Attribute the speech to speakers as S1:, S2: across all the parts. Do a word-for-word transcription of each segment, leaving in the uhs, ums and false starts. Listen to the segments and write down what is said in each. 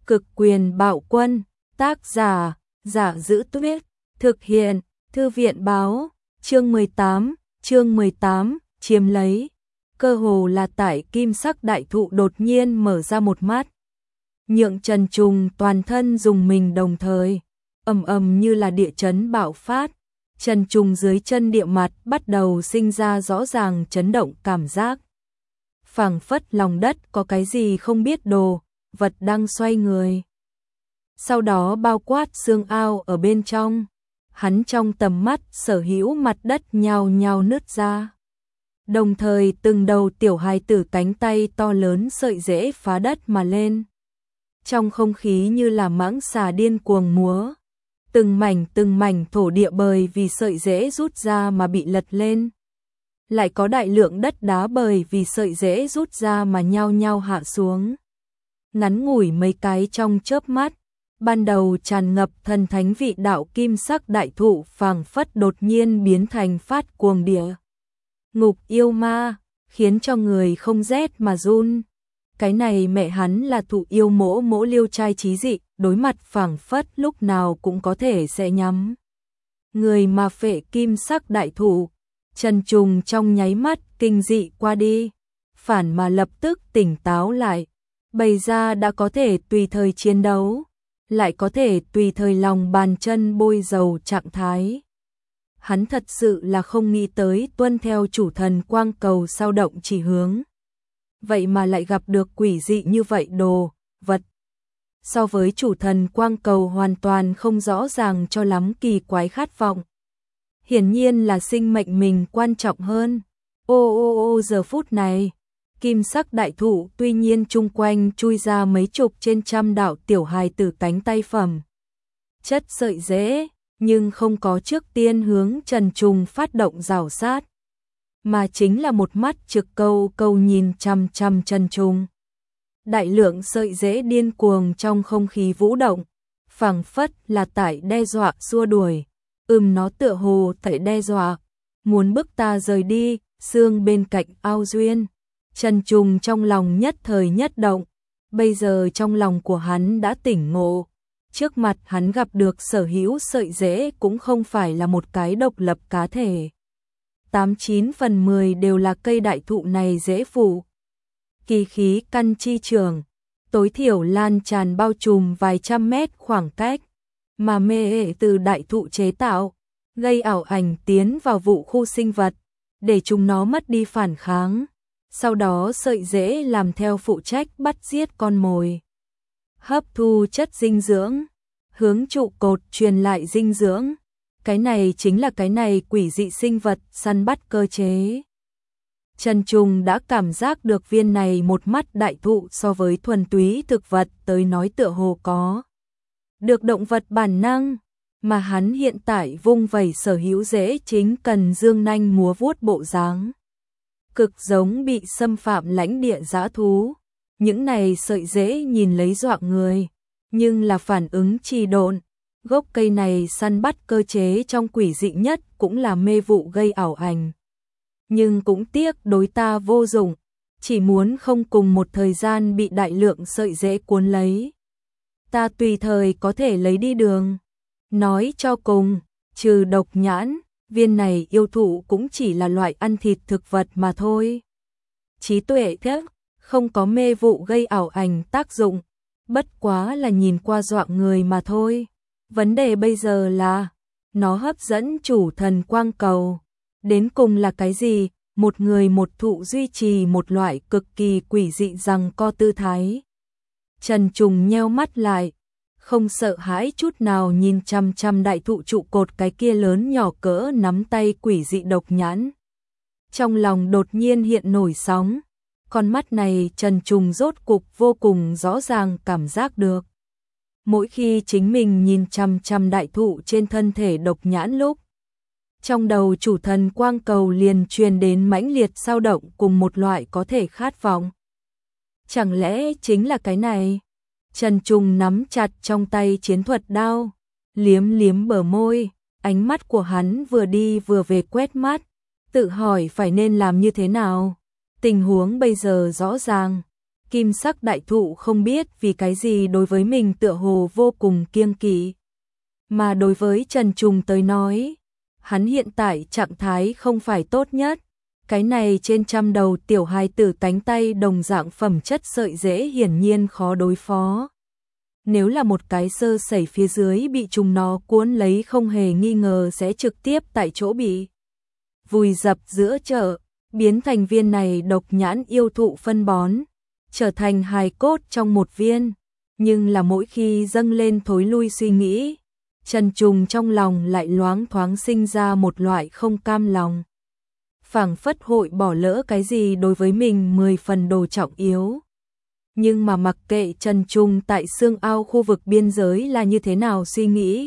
S1: Cực quyền bạo quân, tác giả, Giả Giữ Tuyết, thực hiện, Thư viện báo, chương mười tám, chương mười tám, chiếm lấy. Cơ hồ là tại kim sắc đại thụ đột nhiên mở ra một mắt. Nhượng Trần Trùng toàn thân dùng mình đồng thời, ầm ầm như là địa chấn bạo phát. Trần Trùng dưới chân địa mặt bắt đầu sinh ra rõ ràng chấn động cảm giác. Phảng phất lòng đất có cái gì không biết đồ, vật đang xoay người. Sau đó bao quát xương ao ở bên trong, hắn trong tầm mắt sở hữu mặt đất nhào nhào nứt ra. Đồng thời từng đầu tiểu hài tử cánh tay to lớn sợi rễ phá đất mà lên. Trong không khí như là mãng xà điên cuồng múa. Từng mảnh từng mảnh thổ địa bởi vì sợi rễ rút ra mà bị lật lên. Lại có đại lượng đất đá bởi vì sợi rễ rút ra mà nhao nhao hạ xuống. Ngắn ngủi mấy cái trong chớp mắt, ban đầu tràn ngập thần thánh vị đạo kim sắc đại thụ phảng phất đột nhiên biến thành phát cuồng địa ngục yêu ma, khiến cho người không rét mà run. Cái này mẹ hắn là thụ yêu mỗ mỗ liêu trai trí dị, đối mặt phảng phất lúc nào cũng có thể sẽ nhắm người mà phệ kim sắc đại thụ. Trần Trùng trong nháy mắt kinh dị qua đi, phản mà lập tức tỉnh táo lại, bày ra đã có thể tùy thời chiến đấu, lại có thể tùy thời lòng bàn chân bôi dầu trạng thái. Hắn thật sự là không nghĩ tới tuân theo chủ thần quang cầu sao động chỉ hướng. Vậy mà lại gặp được quỷ dị như vậy đồ, vật. So với chủ thần quang cầu hoàn toàn không rõ ràng cho lắm kỳ quái khát vọng. Hiển nhiên là sinh mệnh mình quan trọng hơn. Ô ô ô giờ phút này, kim sắc đại thụ tuy nhiên chung quanh chui ra mấy chục trên trăm đạo tiểu hài tử cánh tay phẩm. Chất sợi rễ, nhưng không có trước tiên hướng Trần Trùng phát động rào sát. Mà chính là một mắt trực câu câu nhìn chăm chăm Trần Trùng. Đại lượng sợi rễ điên cuồng trong không khí vũ động, phảng phất là tại đe dọa xua đuổi. Ừm nó tựa hồ tại đe dọa, muốn bức ta rời đi, xương bên cạnh ao duyên. Trần Trùng trong lòng nhất thời nhất động, bây giờ trong lòng của hắn đã tỉnh ngộ. Trước mặt hắn gặp được sở hữu sợi rễ cũng không phải là một cái độc lập cá thể. Tám chín phần mười đều là cây đại thụ này dễ phụ. Kỳ khí căn chi trường, tối thiểu lan tràn bao trùm vài trăm mét khoảng cách. Mà mê hệ từ đại thụ chế tạo, gây ảo ảnh tiến vào vụ khu sinh vật, để chúng nó mất đi phản kháng. Sau đó sợi rễ làm theo phụ trách bắt giết con mồi. Hấp thu chất dinh dưỡng, hướng trụ cột truyền lại dinh dưỡng. Cái này chính là cái này quỷ dị sinh vật săn bắt cơ chế. Trần Trùng đã cảm giác được viên này một mắt đại thụ so với thuần túy thực vật tới nói tựa hồ có được động vật bản năng, mà hắn hiện tại vung vẩy sở hữu rễ chính cần dương nanh múa vuốt bộ dáng. Cực giống bị xâm phạm lãnh địa dã thú. Những này sợi rễ nhìn lấy dọa người, nhưng là phản ứng trì độn. Gốc cây này săn bắt cơ chế trong quỷ dị nhất cũng là mê vụ gây ảo ảnh. Nhưng cũng tiếc đối ta vô dụng, chỉ muốn không cùng một thời gian bị đại lượng sợi rễ cuốn lấy. Ta tùy thời có thể lấy đi đường. Nói cho cùng, trừ độc nhãn, viên này yêu thụ cũng chỉ là loại ăn thịt thực vật mà thôi. Trí tuệ thấp, không có mê vụ gây ảo ảnh tác dụng, bất quá là nhìn qua dọa người mà thôi. Vấn đề bây giờ là, nó hấp dẫn chủ thần quang cầu. Đến cùng là cái gì? Một người một thụ duy trì một loại cực kỳ quỷ dị rằng co tư thái. Trần Trùng nheo mắt lại, không sợ hãi chút nào nhìn chăm chăm đại thụ trụ cột cái kia lớn nhỏ cỡ nắm tay quỷ dị độc nhãn. Trong lòng đột nhiên hiện nổi sóng, con mắt này Trần Trùng rốt cục vô cùng rõ ràng cảm giác được. Mỗi khi chính mình nhìn chăm chăm đại thụ trên thân thể độc nhãn lúc, trong đầu chủ thần quang cầu liền truyền đến mãnh liệt dao động cùng một loại có thể khát vọng. Chẳng lẽ chính là cái này? Trần Trùng nắm chặt trong tay chiến thuật đao, liếm liếm bờ môi, ánh mắt của hắn vừa đi vừa về quét mắt, tự hỏi phải nên làm như thế nào. Tình huống bây giờ rõ ràng, Kim sắc đại thụ không biết vì cái gì đối với mình tựa hồ vô cùng kiêng kỵ. Mà đối với Trần Trùng tới nói, hắn hiện tại trạng thái không phải tốt nhất. Cái này trên trăm đầu tiểu hài tử cánh tay đồng dạng phẩm chất sợi rễ hiển nhiên khó đối phó. Nếu là một cái sơ sẩy phía dưới bị chúng nó cuốn lấy không hề nghi ngờ sẽ trực tiếp tại chỗ bị vùi dập giữa chợ, biến thành viên này độc nhãn yêu thụ phân bón, trở thành hài cốt trong một viên. Nhưng là mỗi khi dâng lên thối lui suy nghĩ, Trần Trùng trong lòng lại loáng thoáng sinh ra một loại không cam lòng. Phảng phất hội bỏ lỡ cái gì đối với mình mười phần đồ trọng yếu. Nhưng mà mặc kệ Trần Trùng tại xương ao khu vực biên giới là như thế nào suy nghĩ.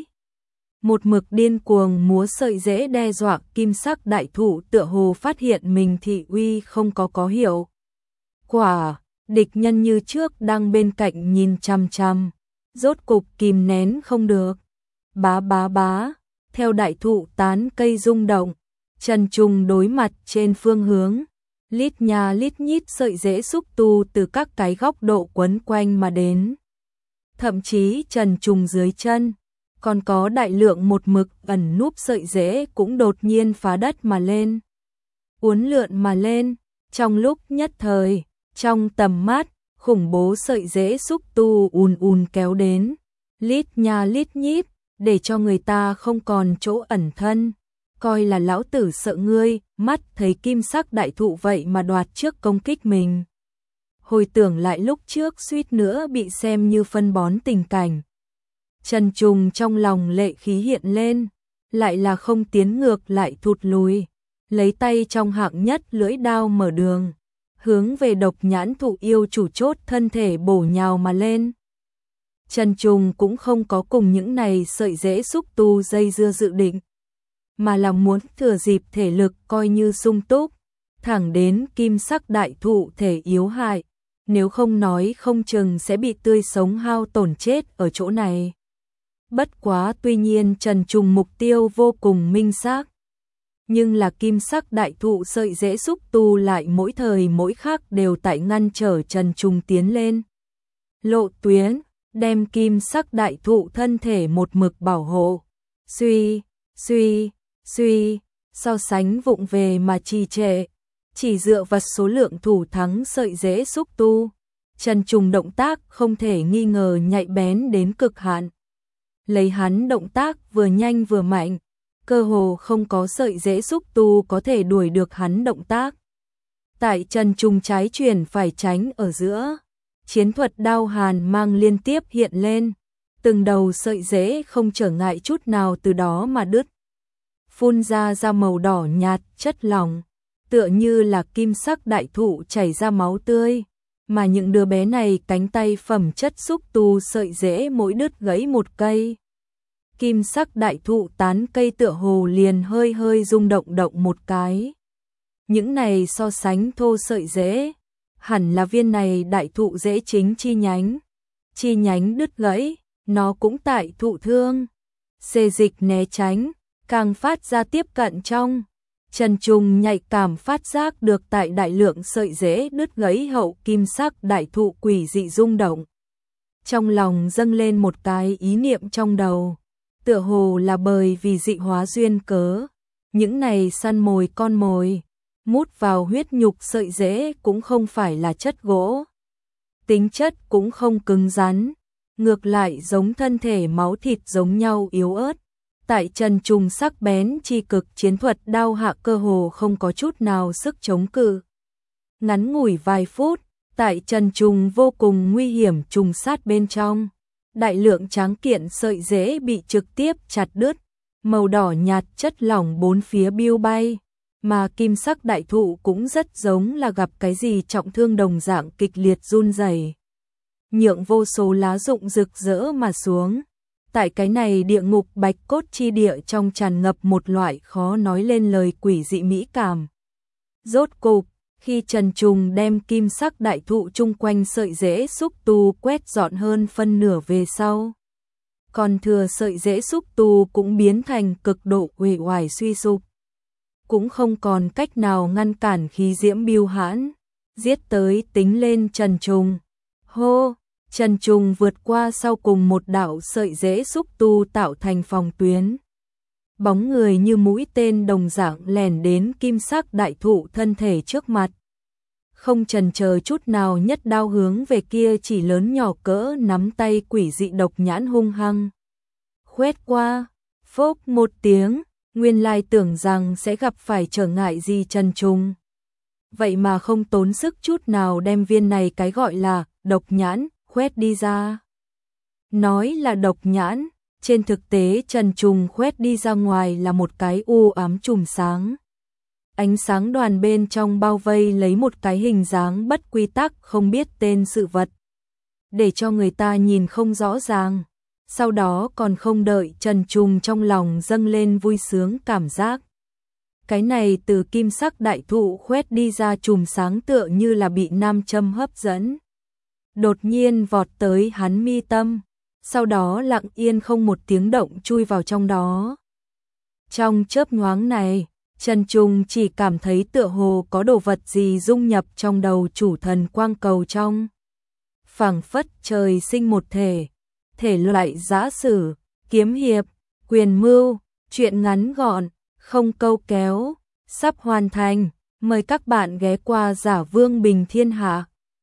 S1: Một mực điên cuồng múa sợi rễ đe dọa kim sắc đại thụ tựa hồ phát hiện mình thị uy không có có hiệu quả, địch nhân như trước đang bên cạnh nhìn chằm chằm, rốt cục kìm nén không được. Bá bá bá, theo đại thụ tán cây rung động, Trần Trùng đối mặt trên phương hướng, lít nha lít nhít sợi rễ xúc tu từ các cái góc độ quấn quanh mà đến. Thậm chí Trần Trùng dưới chân, còn có đại lượng một mực ẩn núp sợi rễ cũng đột nhiên phá đất mà lên. Uốn lượn mà lên, trong lúc nhất thời, trong tầm mắt, khủng bố sợi rễ xúc tu ùn ùn kéo đến, lít nha lít nhít, để cho người ta không còn chỗ ẩn thân. Coi là lão tử sợ ngươi, mắt thấy kim sắc đại thụ vậy mà đoạt trước công kích mình. Hồi tưởng lại lúc trước suýt nữa bị xem như phân bón tình cảnh. Trần Trùng trong lòng lệ khí hiện lên, lại là không tiến ngược lại thụt lùi, lấy tay trong hạng nhất lưỡi đao mở đường, hướng về độc nhãn thụ yêu chủ chốt thân thể bổ nhào mà lên. Trần Trùng cũng không có cùng những này sợi rễ xúc tu dây dưa dự định, mà là muốn thừa dịp thể lực coi như sung túc, thẳng đến kim sắc đại thụ thể yếu hại, nếu không nói không chừng sẽ bị tươi sống hao tổn chết ở chỗ này. Bất quá tuy nhiên Trần Trùng mục tiêu vô cùng minh xác, nhưng là kim sắc đại thụ sợi rễ xúc tu lại mỗi thời mỗi khắc đều tại ngăn trở Trần Trùng tiến lên. Lộ tuyến, đem kim sắc đại thụ thân thể một mực bảo hộ. Suy, suy, suy, so sánh vụng về mà trì trệ, chỉ dựa vào số lượng thủ thắng sợi rễ xúc tu. Trần Trùng động tác không thể nghi ngờ nhạy bén đến cực hạn. Lấy hắn động tác vừa nhanh vừa mạnh, cơ hồ không có sợi rễ xúc tu có thể đuổi được hắn động tác. Tại Trần Trùng trái chuyển phải tránh ở giữa, chiến thuật đao hàn mang liên tiếp hiện lên, từng đầu sợi rễ không trở ngại chút nào từ đó mà đứt. Phun ra ra màu đỏ nhạt chất lỏng, tựa như là kim sắc đại thụ chảy ra máu tươi, mà những đứa bé này cánh tay phẩm chất xúc tu sợi rễ mỗi đứt gãy một cây. Kim sắc đại thụ tán cây tựa hồ liền hơi hơi rung động động một cái. Những này so sánh thô sợi rễ, hẳn là viên này đại thụ rễ chính chi nhánh. Chi nhánh đứt gãy, nó cũng tại thụ thương. Xê dịch né tránh, càng phát ra tiếp cận trong. Trần Trùng nhạy cảm phát giác được tại đại lượng sợi rễ đứt gãy hậu kim sắc đại thụ quỷ dị rung động. Trong lòng dâng lên một cái ý niệm trong đầu, tựa hồ là bởi vì dị hóa duyên cớ, những này săn mồi con mồi, mút vào huyết nhục sợi rễ cũng không phải là chất gỗ. Tính chất cũng không cứng rắn, ngược lại giống thân thể máu thịt giống nhau yếu ớt. Tại Trần Trùng sắc bén chi cực chiến thuật đao hạ cơ hồ không có chút nào sức chống cự. Ngắn ngủi vài phút, tại Trần Trùng vô cùng nguy hiểm trùng sát bên trong, đại lượng tráng kiện sợi rễ bị trực tiếp chặt đứt, màu đỏ nhạt chất lỏng bốn phía biêu bay, mà kim sắc đại thụ cũng rất giống là gặp cái gì trọng thương đồng dạng kịch liệt run rẩy, nhượng vô số lá rụng rực rỡ mà xuống. Tại cái này địa ngục bạch cốt chi địa trong tràn ngập một loại khó nói lên lời quỷ dị mỹ cảm. Rốt cục, khi Trần Trùng đem kim sắc đại thụ chung quanh sợi rễ xúc tu quét dọn hơn phân nửa về sau, còn thừa sợi rễ xúc tu cũng biến thành cực độ uể oải suy sụp, cũng không còn cách nào ngăn cản khí diễm biêu hãn. giết tới tính lên Trần Trùng. Hô, Trần Trùng vượt qua sau cùng một đạo sợi rễ xúc tu tạo thành phòng tuyến. Bóng người như mũi tên đồng dạng lèn đến kim sắc đại thụ thân thể trước mặt. Không chần chờ chút nào nhất đao hướng về kia chỉ lớn nhỏ cỡ nắm tay quỷ dị độc nhãn hung hăng. Khoét qua, phốc một tiếng, nguyên lai tưởng rằng sẽ gặp phải trở ngại gì Trần Trùng. Vậy mà không tốn sức chút nào đem viên này cái gọi là độc nhãn khoét đi ra. Nói là độc nhãn, trên thực tế Trần Trùng khoét đi ra ngoài là một cái u ám chùm sáng. Ánh sáng đoàn bên trong bao vây lấy một cái hình dáng bất quy tắc không biết tên sự vật. Để cho người ta nhìn không rõ ràng. Sau đó còn không đợi Trần Trùng trong lòng dâng lên vui sướng cảm giác. Cái này từ kim sắc đại thụ khoét đi ra chùm sáng tựa như là bị nam châm hấp dẫn. Đột nhiên vọt tới hắn mi tâm, sau đó lặng yên không một tiếng động chui vào trong đó. Trong chớp nhoáng này, Trần Trùng chỉ cảm thấy tựa hồ có đồ vật gì dung nhập trong đầu chủ thần quang cầu trong. Phảng phất trời sinh một thể, thể loại giã sử, kiếm hiệp, quyền mưu, truyện ngắn gọn, không câu kéo, sắp hoàn thành. Mời các bạn ghé qua Giả Vương Bình Thiên Hạ.